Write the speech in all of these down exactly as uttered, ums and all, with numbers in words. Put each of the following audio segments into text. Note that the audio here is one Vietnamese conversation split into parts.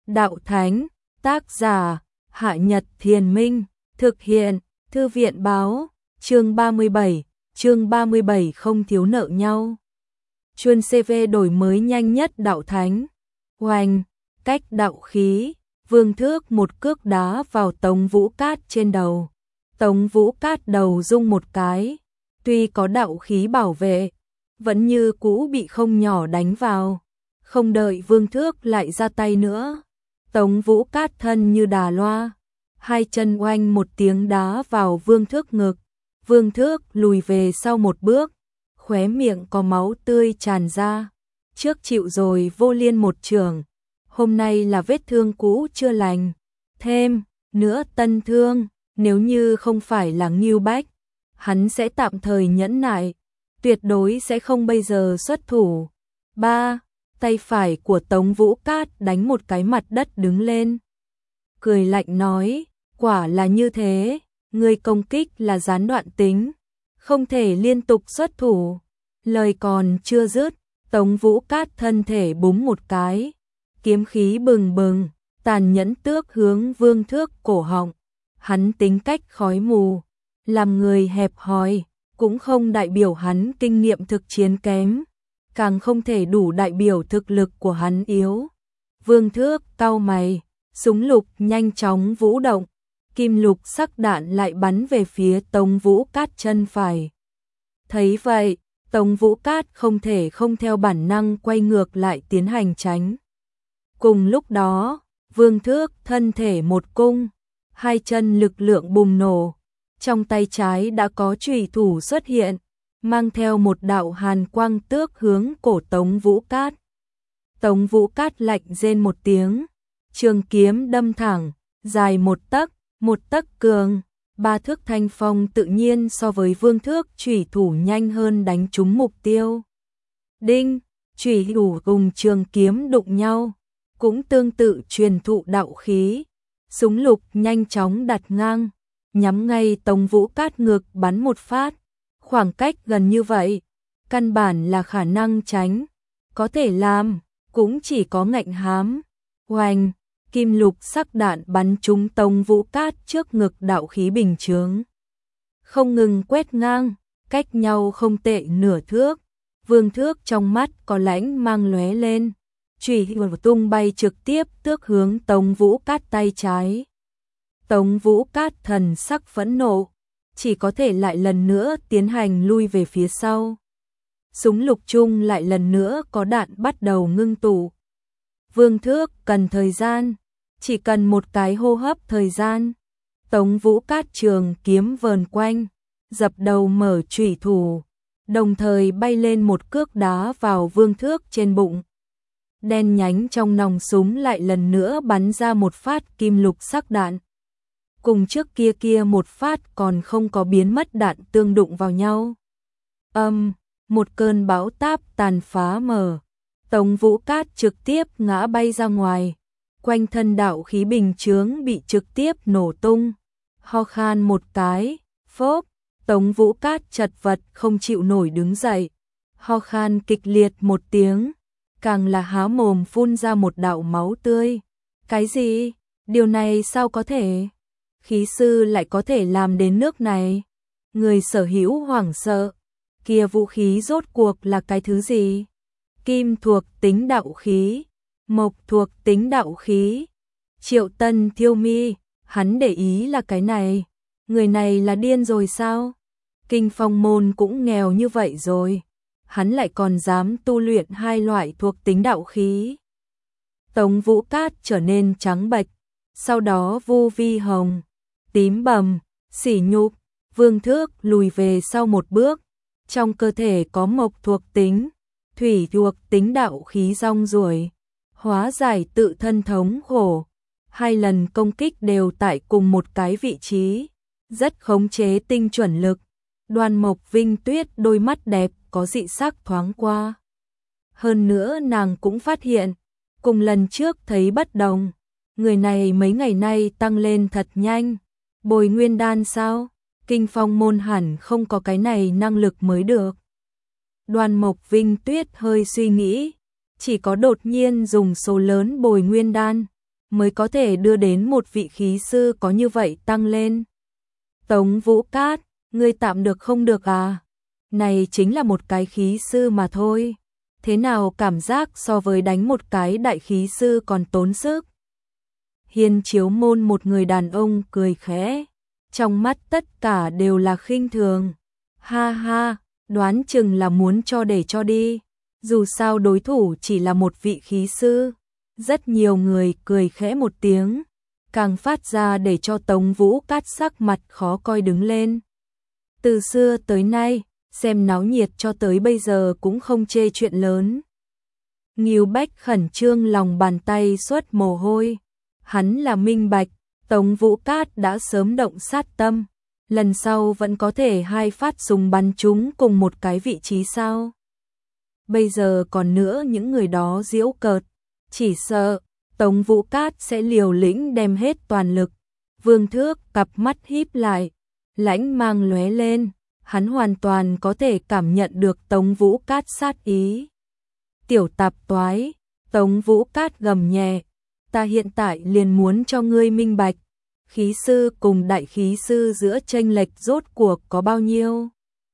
Đạo Thánh, tác giả, Hạ Nhật Thiền Minh, thực hiện, Thư viện báo, chương ba mươi bảy, chương ba mươi bảy không thiếu nợ nhau. Chuân xê vê đổi mới nhanh nhất Đạo Thánh. Oanh, cách đạo khí, Vương Thước một cước đá vào Tống Vũ Cát trên đầu. Tống Vũ Cát đầu rung một cái, tuy có đạo khí bảo vệ, vẫn như cũ bị không nhỏ đánh vào. Không đợi Vương Thước lại ra tay nữa, Tống Vũ Cát thân như đà loa, hai chân oanh một tiếng đá vào Vương Thước ngực. Vương Thước lùi về sau một bước, khóe miệng có máu tươi tràn ra. Trước chịu rồi Vô Liên một chưởng, hôm nay là vết thương cũ chưa lành, thêm nữa tân thương, nếu như không phải là Ngưu Bách, hắn sẽ tạm thời nhẫn nại, tuyệt đối sẽ không bây giờ xuất thủ. Ba, tay phải của Tống Vũ Cát đánh một cái mặt đất đứng lên. Cười lạnh nói, quả là như thế, người công kích là gián đoạn tính, không thể liên tục xuất thủ. Lời còn chưa dứt, Tống Vũ Cát thân thể búng một cái, kiếm khí bừng bừng, tàn nhẫn tước hướng Vương Thước cổ họng. Hắn tính cách khói mù, làm người hẹp hòi, cũng không đại biểu hắn kinh nghiệm thực chiến kém, càng không thể đủ đại biểu thực lực của hắn yếu. Vương Thước cau mày, súng lục nhanh chóng vũ động, kim lục sắc đạn lại bắn về phía Tống Vũ Cát chân phải. Thấy vậy, Tống Vũ Cát không thể không theo bản năng quay ngược lại tiến hành tránh. Cùng lúc đó, Vương Thước thân thể một cung, hai chân lực lượng bùng nổ, trong tay trái đã có chùy thủ xuất hiện, mang theo một đạo hàn quang tước hướng cổ Tống Vũ Cát. Tống Vũ Cát lạnh rên một tiếng, trường kiếm đâm thẳng, dài một tấc, một tấc cường, ba thước thanh phong tự nhiên so với Vương Thước chùy thủ nhanh hơn đánh trúng mục tiêu. Đinh, chùy thủ cùng trường kiếm đụng nhau, cũng tương tự truyền thụ đạo khí. Súng lục nhanh chóng đặt ngang, nhắm ngay Tống Vũ Cát ngực bắn một phát. Khoảng cách gần như vậy, căn bản là khả năng tránh, có thể làm, cũng chỉ có ngạnh hám. Oanh, kim lục sắc đạn bắn trúng Tống Vũ Cát trước ngực đạo khí bình chướng. Không ngừng quét ngang, cách nhau không tệ nửa thước. Vương Thước trong mắt có lãnh mang lóe lên, chùy tung bay trực tiếp tước hướng Tống Vũ Cát tay trái. Tống Vũ Cát thần sắc phẫn nộ, chỉ có thể lại lần nữa tiến hành lui về phía sau. Súng lục chung lại lần nữa có đạn bắt đầu ngưng tụ. Vương Thước cần thời gian, chỉ cần một cái hô hấp thời gian. Tống Vũ Cát trường kiếm vờn quanh, dập đầu mở chùy thủ, đồng thời bay lên một cước đá vào Vương Thước trên bụng. Đen nhánh trong nòng súng lại lần nữa bắn ra một phát kim lục sắc đạn. Cùng trước kia kia một phát còn không có biến mất đạn tương đụng vào nhau. Âm, một cơn bão táp tàn phá mở. Tống Vũ Cát trực tiếp ngã bay ra ngoài. Quanh thân đạo khí bình chướng bị trực tiếp nổ tung. Ho khan một cái, phốp, Tống Vũ Cát chật vật không chịu nổi đứng dậy. Ho khan kịch liệt một tiếng, càng là há mồm phun ra một đạo máu tươi. Cái gì? Điều này sao có thể? Khí sư lại có thể làm đến nước này? Người sở hữu hoảng sợ. Kia vũ khí rốt cuộc là cái thứ gì? Kim thuộc tính đạo khí, mộc thuộc tính đạo khí. Triệu Tân Thiêu Mi, hắn để ý là cái này. Người này là điên rồi sao? Kinh Phong môn cũng nghèo như vậy rồi, hắn lại còn dám tu luyện hai loại thuộc tính đạo khí. Tống Vũ Cát trở nên trắng bệch, sau đó vô vi hồng, tím bầm, sỉ nhục. Vương Thước lùi về sau một bước, trong cơ thể có mộc thuộc tính, thủy thuộc tính đạo khí rong ruổi, hóa giải tự thân thống khổ. Hai lần công kích đều tại cùng một cái vị trí, rất khống chế tinh chuẩn lực. Đoan Mộc Vinh Tuyết đôi mắt đẹp có dị sắc thoáng qua. Hơn nữa nàng cũng phát hiện, cùng lần trước thấy bất đồng, người này mấy ngày nay tăng lên thật nhanh. Bồi nguyên đan sao? Kinh Phong môn hẳn không có cái này năng lực mới được. Đoan Mộc Vinh Tuyết hơi suy nghĩ, chỉ có đột nhiên dùng số lớn bồi nguyên đan, mới có thể đưa đến một vị khí sư có như vậy tăng lên. Tống Vũ Cát, ngươi tạm được không được à? Này chính là một cái khí sư mà thôi. Thế nào cảm giác so với đánh một cái đại khí sư còn tốn sức? Hiên Chiếu Môn, một người đàn ông, cười khẽ. Trong mắt tất cả đều là khinh thường. Ha ha, đoán chừng là muốn cho để cho đi. Dù sao đối thủ chỉ là một vị khí sư. Rất nhiều người cười khẽ một tiếng, càng phát ra để cho Tống Vũ Cát sắc mặt khó coi đứng lên. Từ xưa tới nay, xem náo nhiệt cho tới bây giờ cũng không chê chuyện lớn. Ngưu Bách khẩn trương, lòng bàn tay xuất mồ hôi. Hắn là minh bạch, Tống Vũ Cát đã sớm động sát tâm. Lần sau vẫn có thể hai phát súng bắn chúng cùng một cái vị trí sao? Bây giờ còn nữa những người đó giễu cợt, chỉ sợ Tống Vũ Cát sẽ liều lĩnh đem hết toàn lực. Vương Thước cặp mắt híp lại, lãnh mang lóe lên, hắn hoàn toàn có thể cảm nhận được Tống Vũ Cát sát ý. Tiểu tạp toái, Tống Vũ Cát gầm nhẹ, ta hiện tại liền muốn cho ngươi minh bạch, khí sư cùng đại khí sư giữa chênh lệch rốt cuộc có bao nhiêu.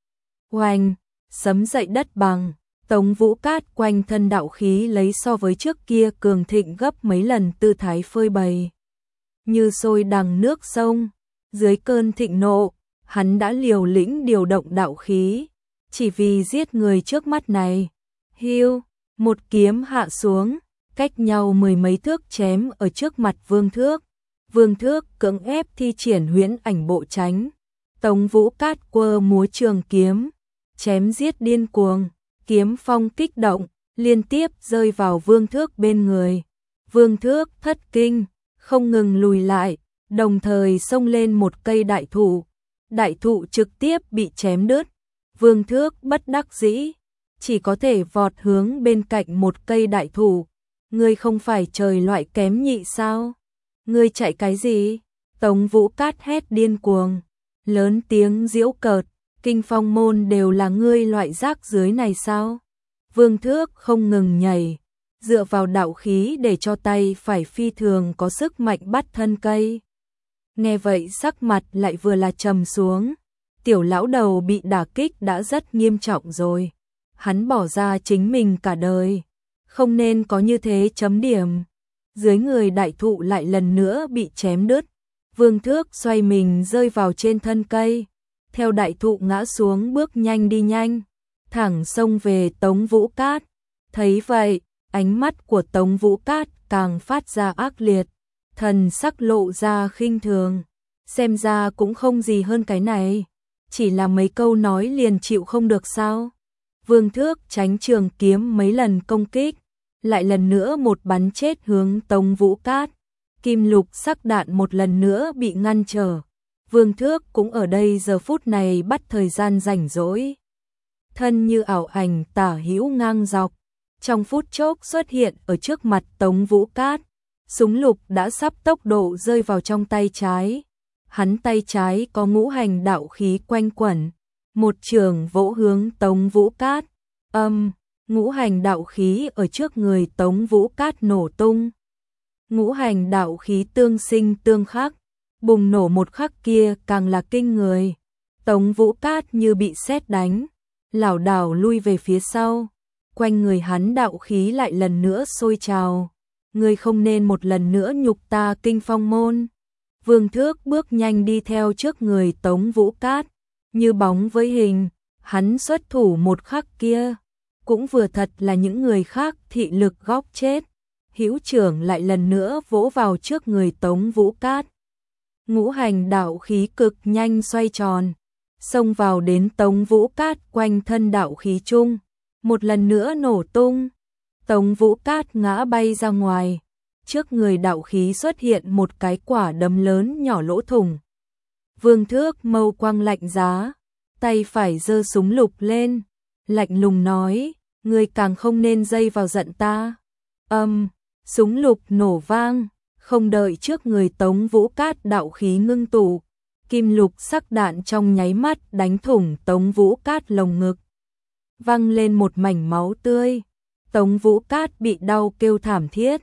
Oanh, sấm dậy đất bằng. Tống Vũ Cát quanh thân đạo khí lấy so với trước kia cường thịnh gấp mấy lần, tư thái phơi bày như sôi đằng nước sông. Dưới cơn thịnh nộ, hắn đã liều lĩnh điều động đạo khí, chỉ vì giết người trước mắt này. Hiu, một kiếm hạ xuống, cách nhau mười mấy thước chém ở trước mặt Vương Thước. Vương Thước cưỡng ép thi triển huyễn ảnh bộ tránh. Tống Vũ Cát quơ múa trường kiếm, chém giết điên cuồng. Kiếm phong kích động, liên tiếp rơi vào Vương Thước bên người. Vương Thước thất kinh, không ngừng lùi lại, đồng thời xông lên một cây đại thụ. Đại thụ trực tiếp bị chém đứt. Vương Thước bất đắc dĩ, chỉ có thể vọt hướng bên cạnh một cây đại thụ. Ngươi không phải trời loại kém nhị sao? Ngươi chạy cái gì? Tống Vũ Cát hét điên cuồng, lớn tiếng giễu cợt. Kinh Phong Môn đều là ngươi loại rác dưới này sao? Vương Thước không ngừng nhảy, dựa vào đạo khí để cho tay phải phi thường có sức mạnh bắt thân cây. Nghe vậy sắc mặt lại vừa là trầm xuống. Tiểu lão đầu bị đả kích đã rất nghiêm trọng rồi. Hắn bỏ ra chính mình cả đời, không nên có như thế chấm điểm. Dưới người đại thụ lại lần nữa bị chém đứt. Vương Thước xoay mình rơi vào trên thân cây, theo đại thụ ngã xuống, bước nhanh đi nhanh, thẳng xông về Tống Vũ Cát. Thấy vậy, ánh mắt của Tống Vũ Cát càng phát ra ác liệt, thần sắc lộ ra khinh thường. Xem ra cũng không gì hơn cái này, chỉ là mấy câu nói liền chịu không được sao? Vương Thước tránh trường kiếm mấy lần công kích, lại lần nữa một bắn chết hướng Tống Vũ Cát. Kim lục sắc đạn một lần nữa bị ngăn trở. Vương Thước cũng ở đây giờ phút này bắt thời gian rảnh rỗi, thân như ảo ảnh tả hữu ngang dọc, trong phút chốc xuất hiện ở trước mặt Tống Vũ Cát. Súng lục đã sắp tốc độ rơi vào trong tay trái. Hắn tay trái có ngũ hành đạo khí quanh quẩn, một trường vỗ hướng Tống Vũ Cát. Âm, ngũ hành đạo khí ở trước người Tống Vũ Cát nổ tung. Ngũ hành đạo khí tương sinh tương khắc, bùng nổ một khắc kia càng là kinh người. Tống Vũ Cát như bị sét đánh, lảo đảo lui về phía sau. Quanh người hắn đạo khí lại lần nữa sôi trào. Ngươi không nên một lần nữa nhục ta Kinh Phong Môn. Vương Thước bước nhanh đi theo trước người Tống Vũ Cát, như bóng với hình. Hắn xuất thủ một khắc kia, cũng vừa thật là những người khác thị lực góc chết. Hữu trưởng lại lần nữa vỗ vào trước người Tống Vũ Cát. Ngũ hành đạo khí cực nhanh xoay tròn, xông vào đến Tống Vũ Cát quanh thân đạo khí chung, một lần nữa nổ tung. Tống Vũ Cát ngã bay ra ngoài, trước người đạo khí xuất hiện một cái quả đấm lớn nhỏ lỗ thủng. Vương Thước mâu quang lạnh giá, tay phải giơ súng lục lên, lạnh lùng nói, ngươi càng không nên dây vào giận ta. Âm, súng lục nổ vang, không đợi trước người Tống Vũ Cát đạo khí ngưng tụ, kim lục sắc đạn trong nháy mắt đánh thủng Tống Vũ Cát lồng ngực. Văng lên một mảnh máu tươi, Tống Vũ Cát bị đau kêu thảm thiết,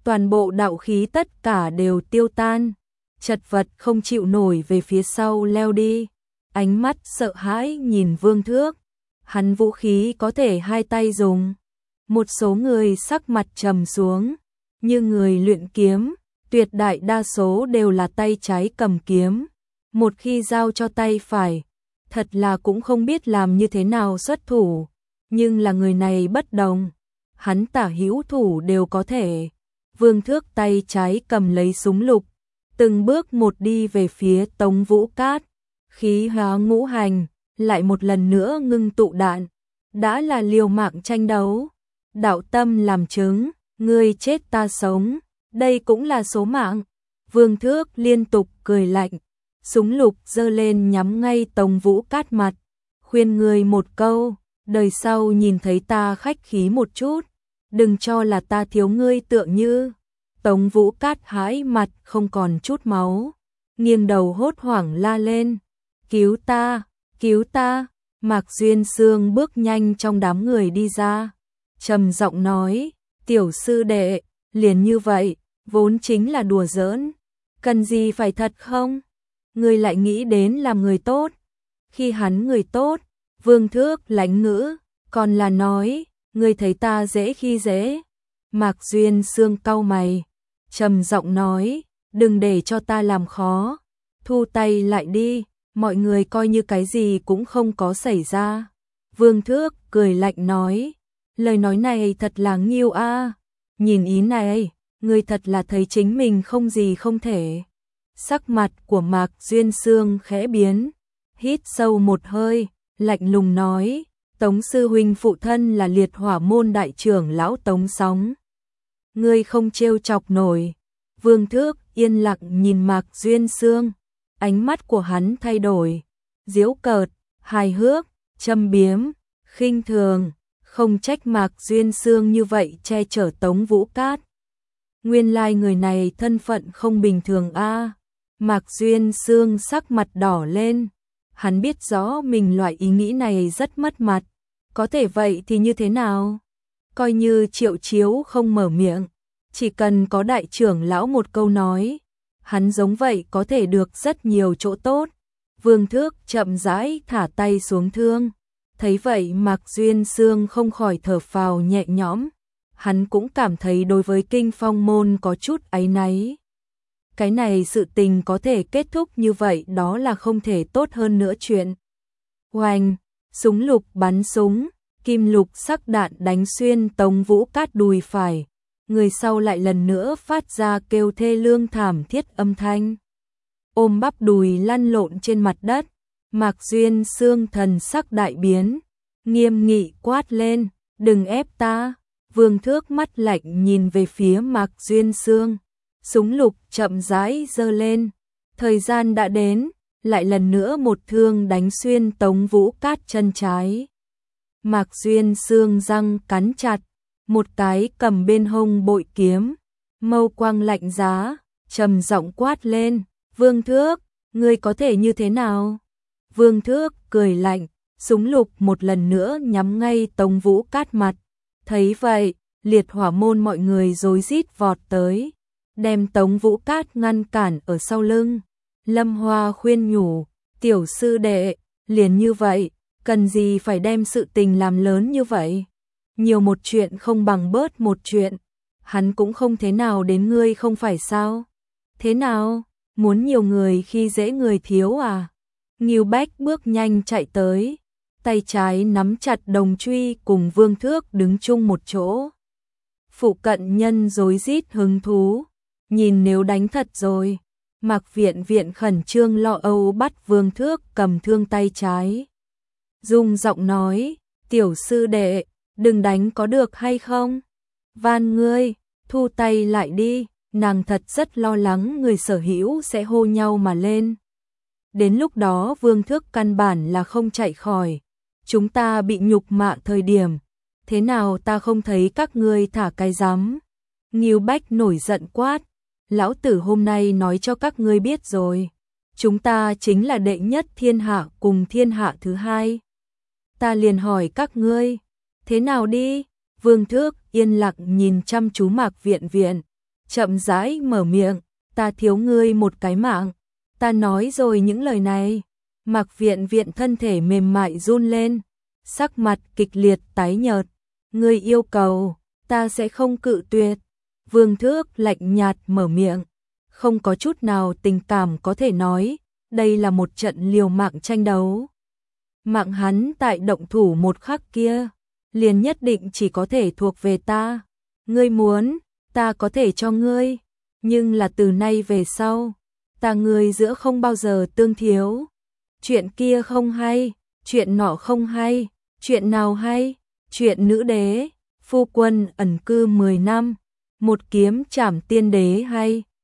toàn bộ đạo khí tất cả đều tiêu tan, chật vật không chịu nổi về phía sau leo đi, ánh mắt sợ hãi nhìn Vương Thước, hắn vũ khí có thể hai tay dùng. Một số người sắc mặt trầm xuống, như người luyện kiếm, tuyệt đại đa số đều là tay trái cầm kiếm, một khi giao cho tay phải, thật là cũng không biết làm như thế nào xuất thủ, nhưng là người này bất đồng, hắn tả hữu thủ đều có thể. Vương Thước tay trái cầm lấy súng lục, từng bước một đi về phía Tống Vũ Cát, khí hóa ngũ hành, lại một lần nữa ngưng tụ đạn, đã là liều mạng tranh đấu. Đạo tâm làm chứng, ngươi chết ta sống, đây cũng là số mạng. Vương Thước liên tục cười lạnh, súng lục giơ lên nhắm ngay Tống Vũ Cát mặt, khuyên người một câu, đời sau nhìn thấy ta khách khí một chút, đừng cho là ta thiếu ngươi tựa như. Tống Vũ Cát hãi mặt không còn chút máu, nghiêng đầu hốt hoảng la lên, cứu ta, cứu ta. Mạc Duyên Sương bước nhanh trong đám người đi ra, trầm giọng nói, tiểu sư đệ, liền như vậy, vốn chính là đùa giỡn, cần gì phải thật không? Ngươi lại nghĩ đến làm người tốt. Khi hắn người tốt, Vương Thước lãnh ngữ, còn là nói, ngươi thấy ta dễ khi dễ. Mạc Duyên Sương cau mày, trầm giọng nói, đừng để cho ta làm khó, thu tay lại đi, mọi người coi như cái gì cũng không có xảy ra. Vương Thước cười lạnh nói, lời nói này thật là nghiêu a, nhìn ý này, ngươi thật là thấy chính mình không gì không thể. Sắc mặt của Mạc Duyên Sương khẽ biến, hít sâu một hơi, lạnh lùng nói, Tống sư huynh phụ thân là Liệt Hỏa môn đại trưởng lão Tống Sóng, ngươi không trêu chọc nổi. Vương Thước yên lặng nhìn Mạc Duyên Sương, ánh mắt của hắn thay đổi, giễu cợt, hài hước, châm biếm, khinh thường, không trách Mạc Duyên Sương như vậy che chở Tống Vũ Cát. Nguyên lai người này thân phận không bình thường a. Mạc Duyên Sương sắc mặt đỏ lên, hắn biết rõ mình loại ý nghĩ này rất mất mặt, có thể vậy thì như thế nào? Coi như Triệu Chiếu không mở miệng, chỉ cần có đại trưởng lão một câu nói, hắn giống vậy có thể được rất nhiều chỗ tốt. Vương Thước chậm rãi thả tay xuống thương, thấy vậy Mạc Duyên Sương không khỏi thở phào nhẹ nhõm, hắn cũng cảm thấy đối với Kinh Phong môn có chút áy náy. Cái này sự tình có thể kết thúc như vậy đó là không thể tốt hơn nữa chuyện. Oanh, súng lục bắn súng, kim lục sắc đạn đánh xuyên Tống Vũ Cát đùi phải, người sau lại lần nữa phát ra kêu thê lương thảm thiết âm thanh. Ôm bắp đùi lăn lộn trên mặt đất, Mạc Duyên Sương thần sắc đại biến, nghiêm nghị quát lên, đừng ép ta. Vương Thước mắt lạnh nhìn về phía Mạc Duyên Sương, súng lục chậm rãi giơ lên, thời gian đã đến, lại lần nữa một thương đánh xuyên Tống Vũ Cát chân trái. Mạc Duyên Sương răng cắn chặt, một cái cầm bên hông bội kiếm, mâu quang lạnh giá, trầm giọng quát lên, Vương Thước, ngươi có thể như thế nào? Vương Thước cười lạnh, súng lục một lần nữa nhắm ngay Tống Vũ Cát mặt. Thấy vậy, Liệt Hỏa môn mọi người rối rít vọt tới, đem Tống Vũ Cát ngăn cản ở sau lưng. Lâm Hoa khuyên nhủ, tiểu sư đệ, liền như vậy, cần gì phải đem sự tình làm lớn như vậy? Nhiều một chuyện không bằng bớt một chuyện, hắn cũng không thế nào đến ngươi không phải sao? Thế nào, muốn nhiều người khi dễ người thiếu à? Ngưu Bách bước nhanh chạy tới, tay trái nắm chặt đồng truy cùng Vương Thước đứng chung một chỗ. Phụ cận nhân rối rít hứng thú, nhìn nếu đánh thật rồi. Mạc Viện Viện khẩn trương lo âu bắt Vương Thước cầm thương tay trái. Dung giọng nói, tiểu sư đệ, đừng đánh có được hay không? Van ngươi, thu tay lại đi, nàng thật rất lo lắng người sở hữu sẽ hô nhau mà lên. Đến lúc đó Vương Thước căn bản là không chạy khỏi. Chúng ta bị nhục mạ thời điểm, thế nào ta không thấy các ngươi thả cái rắm? Ngưu Bách nổi giận quát, lão tử hôm nay nói cho các ngươi biết rồi, chúng ta chính là đệ nhất thiên hạ cùng thiên hạ thứ hai. Ta liền hỏi các ngươi, thế nào đi? Vương Thước yên lặng nhìn chăm chú Mạc Viện Viện, chậm rãi mở miệng, ta thiếu ngươi một cái mạng. Ta nói rồi những lời này. Mạc Viện Viện thân thể mềm mại run lên, sắc mặt kịch liệt tái nhợt. Ngươi yêu cầu, ta sẽ không cự tuyệt. Vương Thước lạnh nhạt mở miệng, không có chút nào tình cảm có thể nói, đây là một trận liều mạng tranh đấu. Mạng hắn tại động thủ một khắc kia, liền nhất định chỉ có thể thuộc về ta. Ngươi muốn, ta có thể cho ngươi, nhưng là từ nay về sau, ta ngươi giữa không bao giờ tương thiếu. Chuyện kia không hay, chuyện nọ không hay, chuyện nào hay? Chuyện nữ đế, phu quân ẩn cư mười năm, một kiếm trảm tiên đế hay?